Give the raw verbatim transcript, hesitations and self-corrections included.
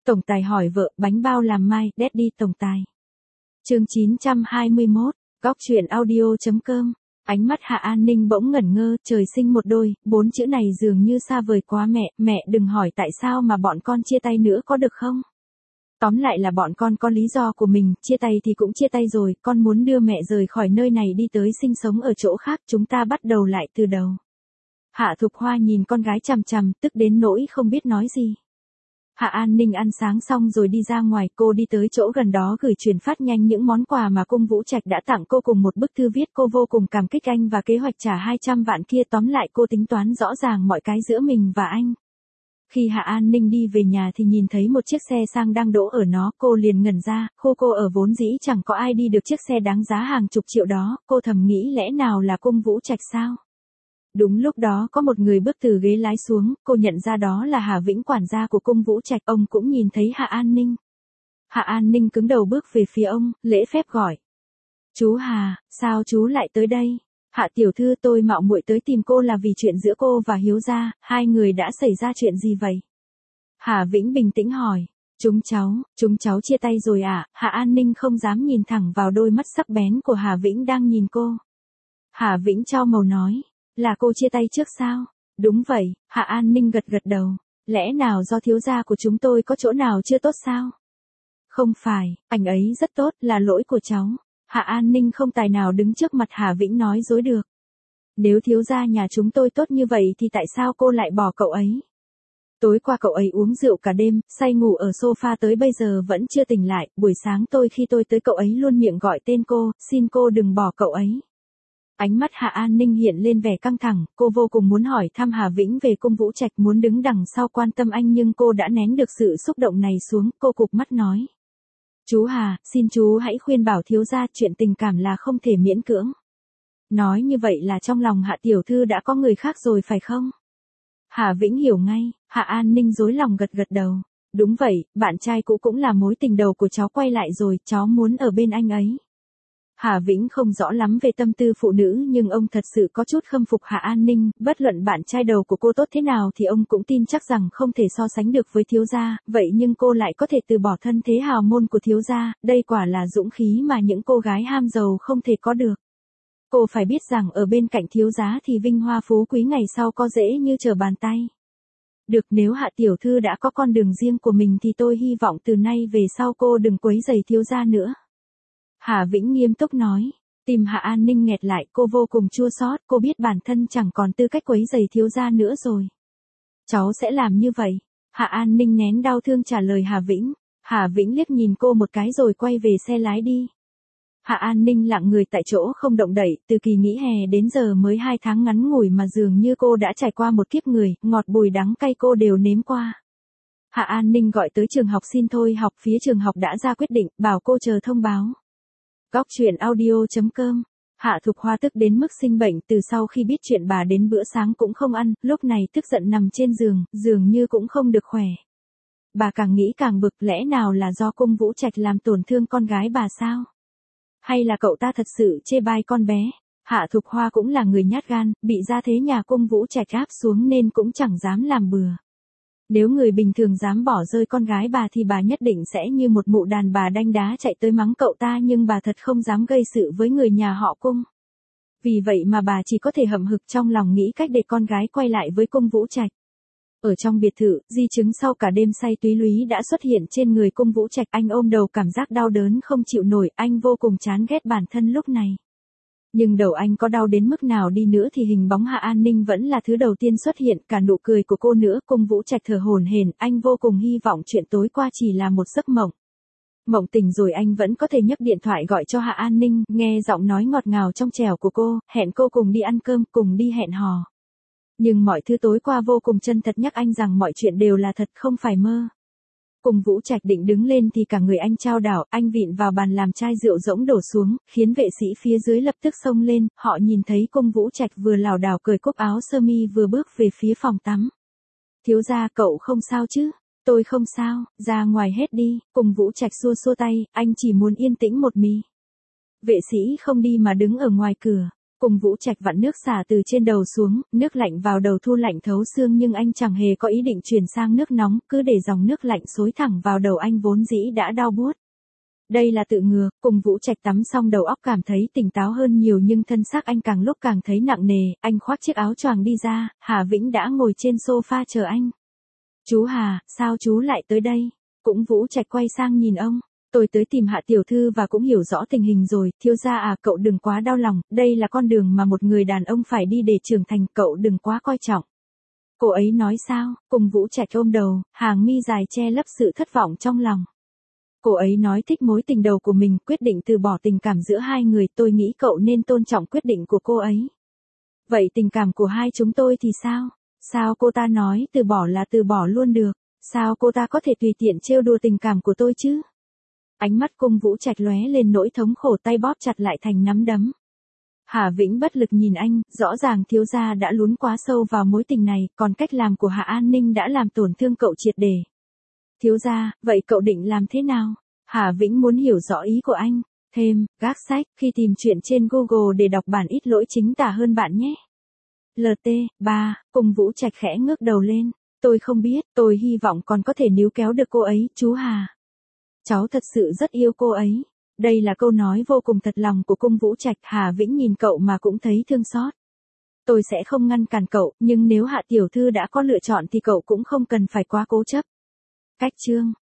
Tổng tài hỏi vợ, bánh bao làm mai, Daddy tổng tài. Chương chín trăm hai mươi mốt, góc truyện audio.com. Ánh mắt Hạ An Ninh bỗng ngẩn ngơ, trời sinh một đôi, bốn chữ này dường như xa vời quá mẹ, mẹ đừng hỏi tại sao mà bọn con chia tay nữa có được không? Tóm lại là bọn con có lý do của mình, chia tay thì cũng chia tay rồi, con muốn đưa mẹ rời khỏi nơi này đi tới sinh sống ở chỗ khác, chúng ta bắt đầu lại từ đầu. Hạ Thục Hoa nhìn con gái chằm chằm, tức đến nỗi không biết nói gì. Hạ An Ninh ăn sáng xong rồi đi ra ngoài, cô đi tới chỗ gần đó gửi truyền phát nhanh những món quà mà cung Vũ Trạch đã tặng cô cùng một bức thư viết cô vô cùng cảm kích anh và kế hoạch trả hai trăm vạn kia, tóm lại cô tính toán rõ ràng mọi cái giữa mình và anh. Khi Hạ An Ninh đi về nhà thì nhìn thấy một chiếc xe sang đang đỗ ở nó, cô liền ngẩn ra, khu cô ở vốn dĩ chẳng có ai đi được chiếc xe đáng giá hàng chục triệu đó, cô thầm nghĩ lẽ nào là cung Vũ Trạch sao? Đúng lúc đó có một người bước từ ghế lái xuống, cô nhận ra đó là Hà Vĩnh, quản gia của cung Vũ Trạch, ông cũng nhìn thấy Hạ An Ninh. Hạ An Ninh cứng đầu bước về phía ông, lễ phép gọi. Chú Hà, sao chú lại tới đây? Hạ tiểu thư, tôi mạo muội tới tìm cô là vì chuyện giữa cô và Hiếu gia, hai người đã xảy ra chuyện gì vậy? Hà Vĩnh bình tĩnh hỏi. Chúng cháu, chúng cháu chia tay rồi ạ. À? Hạ An Ninh không dám nhìn thẳng vào đôi mắt sắc bén của Hà Vĩnh đang nhìn cô. Hà Vĩnh trao màu nói. Là cô chia tay trước sao? Đúng vậy, Hạ An Ninh gật gật đầu. Lẽ nào do thiếu gia của chúng tôi có chỗ nào chưa tốt sao? Không phải, anh ấy rất tốt, là lỗi của cháu. Hạ An Ninh không tài nào đứng trước mặt Hà Vĩnh nói dối được. Nếu thiếu gia nhà chúng tôi tốt như vậy thì tại sao cô lại bỏ cậu ấy? Tối qua cậu ấy uống rượu cả đêm, say ngủ ở sofa tới bây giờ vẫn chưa tỉnh lại, buổi sáng tôi khi tôi tới cậu ấy luôn miệng gọi tên cô, xin cô đừng bỏ cậu ấy. Ánh mắt Hạ An Ninh hiện lên vẻ căng thẳng, cô vô cùng muốn hỏi thăm Hà Vĩnh về cung Vũ Trạch, muốn đứng đằng sau quan tâm anh nhưng cô đã nén được sự xúc động này xuống, cô cụp mắt nói. Chú Hà, xin chú hãy khuyên bảo thiếu gia, chuyện tình cảm là không thể miễn cưỡng. Nói như vậy là trong lòng Hạ tiểu thư đã có người khác rồi phải không? Hà Vĩnh hiểu ngay, Hạ An Ninh rối lòng gật gật đầu. Đúng vậy, bạn trai cũ cũng là mối tình đầu của cháu quay lại rồi, cháu muốn ở bên anh ấy. Hà Vĩnh không rõ lắm về tâm tư phụ nữ nhưng ông thật sự có chút khâm phục Hạ An Ninh, bất luận bạn trai đầu của cô tốt thế nào thì ông cũng tin chắc rằng không thể so sánh được với thiếu gia, vậy nhưng cô lại có thể từ bỏ thân thế hào môn của thiếu gia, đây quả là dũng khí mà những cô gái ham giàu không thể có được. Cô phải biết rằng ở bên cạnh thiếu gia thì vinh hoa phú quý ngày sau có dễ như trở bàn tay. Được, nếu Hạ tiểu thư đã có con đường riêng của mình thì tôi hy vọng từ nay về sau cô đừng quấy rầy thiếu gia nữa. Hà Vĩnh nghiêm túc nói. Tim Hạ An Ninh nghẹt lại, cô vô cùng chua xót, cô biết bản thân chẳng còn tư cách quấy rầy thiếu gia nữa rồi. Cháu sẽ làm như vậy. Hạ An Ninh nén đau thương trả lời Hà Vĩnh. Hà Vĩnh liếc nhìn cô một cái rồi quay về xe lái đi. Hạ An Ninh lặng người tại chỗ không động đậy, từ kỳ nghỉ hè đến giờ mới hai tháng ngắn ngủi mà dường như cô đã trải qua một kiếp người, ngọt bùi đắng cay cô đều nếm qua. Hạ An Ninh gọi tới trường học xin thôi học, phía trường học đã ra quyết định, bảo cô chờ thông báo. Góc truyện audio.com. Hạ Thục Hoa tức đến mức sinh bệnh, từ sau khi biết chuyện bà đến bữa sáng cũng không ăn, lúc này tức giận nằm trên giường, dường như cũng không được khỏe. Bà càng nghĩ càng bực, lẽ nào là do cung Vũ Trạch làm tổn thương con gái bà sao? Hay là cậu ta thật sự chê bai con bé? Hạ Thục Hoa cũng là người nhát gan, bị gia thế nhà cung Vũ Trạch áp xuống nên cũng chẳng dám làm bừa. Nếu người bình thường dám bỏ rơi con gái bà thì bà nhất định sẽ như một mụ đàn bà đanh đá chạy tới mắng cậu ta, nhưng bà thật không dám gây sự với người nhà họ cung. Vì vậy mà bà chỉ có thể hậm hực trong lòng nghĩ cách để con gái quay lại với cung Vũ Trạch. Ở trong biệt thự, di chứng sau cả đêm say túy lúy đã xuất hiện trên người cung Vũ Trạch, anh ôm đầu cảm giác đau đớn không chịu nổi, anh vô cùng chán ghét bản thân lúc này. Nhưng đầu anh có đau đến mức nào đi nữa thì hình bóng Hạ An Ninh vẫn là thứ đầu tiên xuất hiện, cả nụ cười của cô nữa, cung Vũ Trạch thở hổn hển, anh vô cùng hy vọng chuyện tối qua chỉ là một giấc mộng. Mộng tỉnh rồi anh vẫn có thể nhấc điện thoại gọi cho Hạ An Ninh, nghe giọng nói ngọt ngào trong trẻo của cô, hẹn cô cùng đi ăn cơm, cùng đi hẹn hò. Nhưng mọi thứ tối qua vô cùng chân thật, nhắc anh rằng mọi chuyện đều là thật, không phải mơ. Cùng Vũ Trạch định đứng lên thì cả người anh chao đảo, anh vịn vào bàn làm chai rượu rỗng đổ xuống, khiến vệ sĩ phía dưới lập tức xông lên, họ nhìn thấy cung Vũ Trạch vừa lảo đảo cởi cúc áo sơ mi vừa bước về phía phòng tắm. Thiếu gia, cậu không sao chứ? Tôi không sao, ra ngoài hết đi, cùng Vũ Trạch xua xua tay, anh chỉ muốn yên tĩnh một mì. Vệ sĩ không đi mà đứng ở ngoài cửa. Cùng Vũ Trạch vặn nước xả từ trên đầu xuống, nước lạnh vào đầu thu lạnh thấu xương nhưng anh chẳng hề có ý định chuyển sang nước nóng, cứ để dòng nước lạnh xối thẳng vào đầu anh vốn dĩ đã đau buốt. Đây là tự ngừa, Cùng Vũ Trạch tắm xong đầu óc cảm thấy tỉnh táo hơn nhiều nhưng thân xác anh càng lúc càng thấy nặng nề, anh khoác chiếc áo choàng đi ra, Hà Vĩnh đã ngồi trên sofa chờ anh. Chú Hà, sao chú lại tới đây? Cũng Vũ Trạch quay sang nhìn ông. Tôi tới tìm Hạ tiểu thư và cũng hiểu rõ tình hình rồi, thiếu gia à, cậu đừng quá đau lòng, đây là con đường mà một người đàn ông phải đi để trưởng thành, cậu đừng quá coi trọng. Cô ấy nói sao? Cùng Vũ Trạch ôm đầu, hàng mi dài che lấp sự thất vọng trong lòng. Cô ấy nói thích mối tình đầu của mình, quyết định từ bỏ tình cảm giữa hai người, tôi nghĩ cậu nên tôn trọng quyết định của cô ấy. Vậy tình cảm của hai chúng tôi thì sao? Sao cô ta nói từ bỏ là từ bỏ luôn được? Sao cô ta có thể tùy tiện trêu đùa tình cảm của tôi chứ? Ánh mắt Cung Vũ Trạch lóe lên nỗi thống khổ, tay bóp chặt lại thành nắm đấm. Hà Vĩnh bất lực nhìn anh, rõ ràng thiếu gia đã lún quá sâu vào mối tình này, còn cách làm của Hạ An Ninh đã làm tổn thương cậu triệt để. Thiếu gia, vậy cậu định làm thế nào? Hà Vĩnh muốn hiểu rõ ý của anh. Thêm, gác sách, khi tìm chuyện trên Google để đọc bản ít lỗi chính tả hơn bạn nhé. lờ tê, ba, Cung Vũ Trạch khẽ ngước đầu lên. Tôi không biết, tôi hy vọng còn có thể níu kéo được cô ấy, chú Hà. Cháu thật sự rất yêu cô ấy. Đây là câu nói vô cùng thật lòng của Cung Vũ Trạch. Hà Vĩnh nhìn cậu mà cũng thấy thương xót. Tôi sẽ không ngăn cản cậu, nhưng nếu Hạ tiểu thư đã có lựa chọn thì cậu cũng không cần phải quá cố chấp. Cách chương